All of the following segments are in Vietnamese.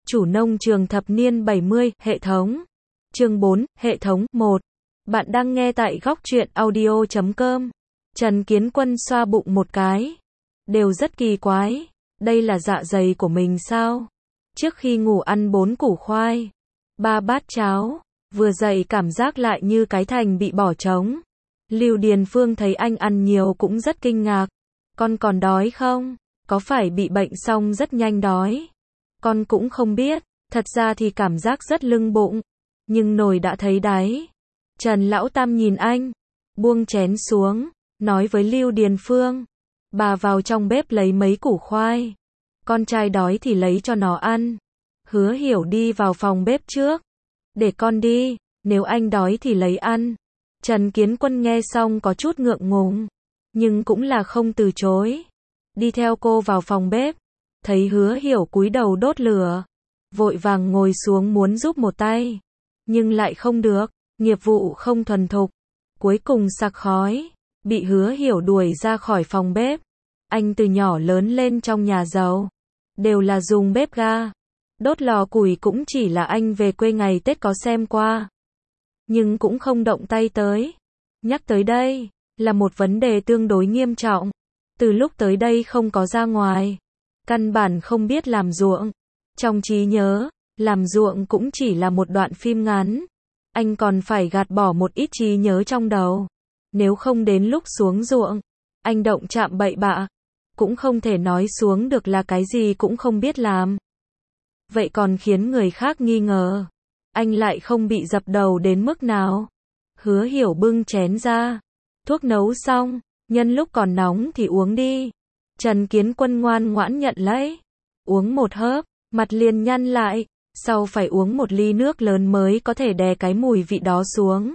Chủ nông trường thập niên 70, hệ thống. Chương 4, hệ thống 1. Bạn đang nghe tại góc truyện audio.com. Trần Kiến Quân xoa bụng một cái. Đều rất kỳ quái. Đây là dạ dày của mình sao? Trước khi ngủ ăn 4 củ khoai, 3 bát cháo, vừa dậy cảm giác lại như cái thành bị bỏ trống. Lưu Điền Phương thấy anh ăn nhiều cũng rất kinh ngạc. Con còn đói không? Có phải bị bệnh xong rất nhanh đói? Con cũng không biết, thật ra thì cảm giác rất lưng bụng, nhưng nồi đã thấy đáy. Trần Lão Tam nhìn anh, buông chén xuống, nói với Lưu Điền Phương, bà vào trong bếp lấy mấy củ khoai, con trai đói thì lấy cho nó ăn. Hứa Hiểu đi vào phòng bếp trước, để con đi, nếu anh đói thì lấy ăn. Trần Kiến Quân nghe xong có chút ngượng ngùng, nhưng cũng là không từ chối. Đi theo cô vào phòng bếp, thấy Hứa Hiểu cúi đầu đốt lửa, vội vàng ngồi xuống muốn giúp một tay, nhưng lại không được, nghiệp vụ không thuần thục, cuối cùng sặc khói, bị Hứa Hiểu đuổi ra khỏi phòng bếp. Anh từ nhỏ lớn lên trong nhà giàu, đều là dùng bếp ga, đốt lò củi cũng chỉ là anh về quê ngày Tết có xem qua, nhưng cũng không động tay tới. Nhắc tới đây, là một vấn đề tương đối nghiêm trọng. Từ lúc tới đây không có ra ngoài, căn bản không biết làm ruộng. Trong trí nhớ, làm ruộng cũng chỉ là một đoạn phim ngắn. Anh còn phải gạt bỏ một ít trí nhớ trong đầu. Nếu không đến lúc xuống ruộng, anh động chạm bậy bạ, cũng không thể nói xuống được là cái gì cũng không biết làm. Vậy còn khiến người khác nghi ngờ, anh lại không bị dập đầu đến mức nào. Hứa Hiểu bưng chén ra, thuốc nấu xong, nhân lúc còn nóng thì uống đi. Trần Kiến Quân ngoan ngoãn nhận lấy, uống một hớp, mặt liền nhăn lại, sau phải uống một ly nước lớn mới có thể đè cái mùi vị đó xuống.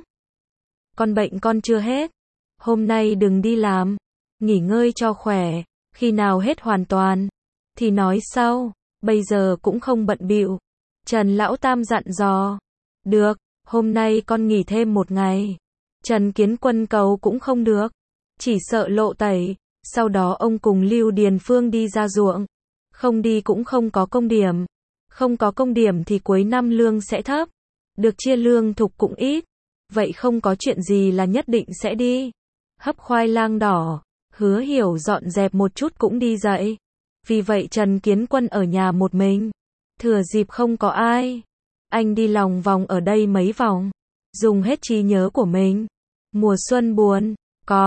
Con bệnh con chưa hết, hôm nay đừng đi làm, nghỉ ngơi cho khỏe, khi nào hết hoàn toàn thì nói sau, bây giờ cũng không bận bịu. Trần Lão Tam dặn dò. Được, hôm nay con nghỉ thêm một ngày. Trần Kiến Quân cầu cũng không được, chỉ sợ lộ tẩy. Sau đó ông cùng Lưu Điền Phương đi ra ruộng, không đi cũng không có công điểm. Không có công điểm thì cuối năm lương sẽ thấp, được chia lương thục cũng ít. Vậy không có chuyện gì là nhất định sẽ đi. Hấp khoai lang đỏ, Hứa Hiểu dọn dẹp một chút cũng đi dậy. Vì vậy Trần Kiến Quân ở nhà một mình. Thừa dịp không có ai, anh đi lòng vòng ở đây mấy vòng, dùng hết trí nhớ của mình. Mùa xuân buồn,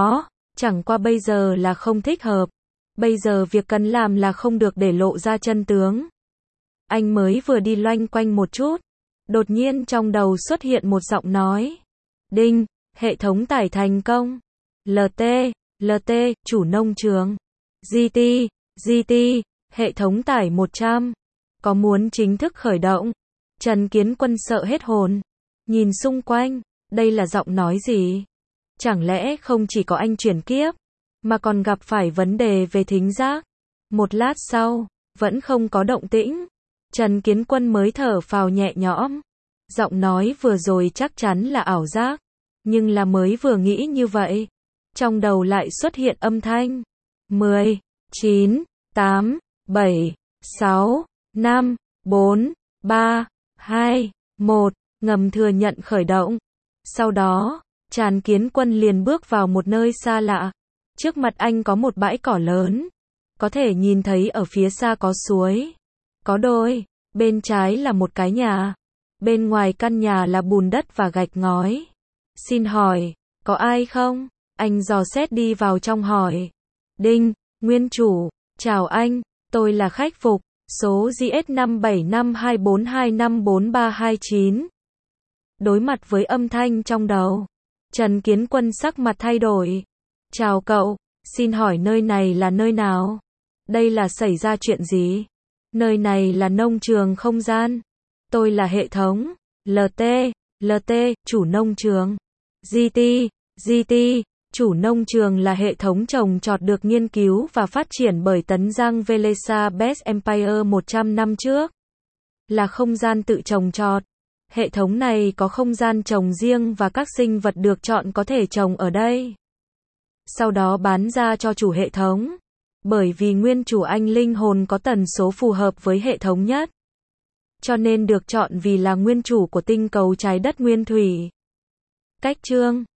chẳng qua bây giờ là không thích hợp. Bây giờ việc cần làm là không được để lộ ra chân tướng. Anh mới vừa đi loanh quanh một chút, đột nhiên trong đầu xuất hiện một giọng nói. Đinh, hệ thống tải thành công. LT, chủ nông trường. GT, hệ thống tải 100. Có muốn chính thức khởi động? Trần Kiến Quân sợ hết hồn. Nhìn xung quanh, đây là giọng nói gì? Chẳng lẽ không chỉ có anh chuyển kiếp, mà còn gặp phải vấn đề về thính giác? Một lát sau, vẫn không có động tĩnh. Trần Kiến Quân mới thở phào nhẹ nhõm. Giọng nói vừa rồi chắc chắn là ảo giác, nhưng là mới vừa nghĩ như vậy, trong đầu lại xuất hiện âm thanh. 10, 9, 8, 7, 6, 5, 4, 3, 2, 1, ngầm thừa nhận khởi động. Sau đó, Trần Kiến Quân liền bước vào một nơi xa lạ. Trước mặt anh có một bãi cỏ lớn, có thể nhìn thấy ở phía xa có suối, có đồi, bên trái là một cái nhà, bên ngoài căn nhà là bùn đất và gạch ngói. Xin hỏi, có ai không? Anh dò xét đi vào trong hỏi. Đinh, nguyên chủ, chào anh, tôi là khách phục, số GS 5752425439. Đối mặt với âm thanh trong đầu, Trần Kiến Quân sắc mặt thay đổi. Chào cậu, xin hỏi nơi này là nơi nào? Đây là xảy ra chuyện gì? Nơi này là nông trường không gian. Tôi là hệ thống. LT, chủ nông trường. GT, chủ nông trường là hệ thống trồng trọt được nghiên cứu và phát triển bởi Tấn Giang Velesa Best Empire 100 năm trước. Là không gian tự trồng trọt. Hệ thống này có không gian trồng riêng và các sinh vật được chọn có thể trồng ở đây. Sau đó bán ra cho chủ hệ thống. Bởi vì nguyên chủ anh linh hồn có tần số phù hợp với hệ thống nhất. cho nên được chọn vì là nguyên chủ của tinh cầu trái đất nguyên thủy. Cách chương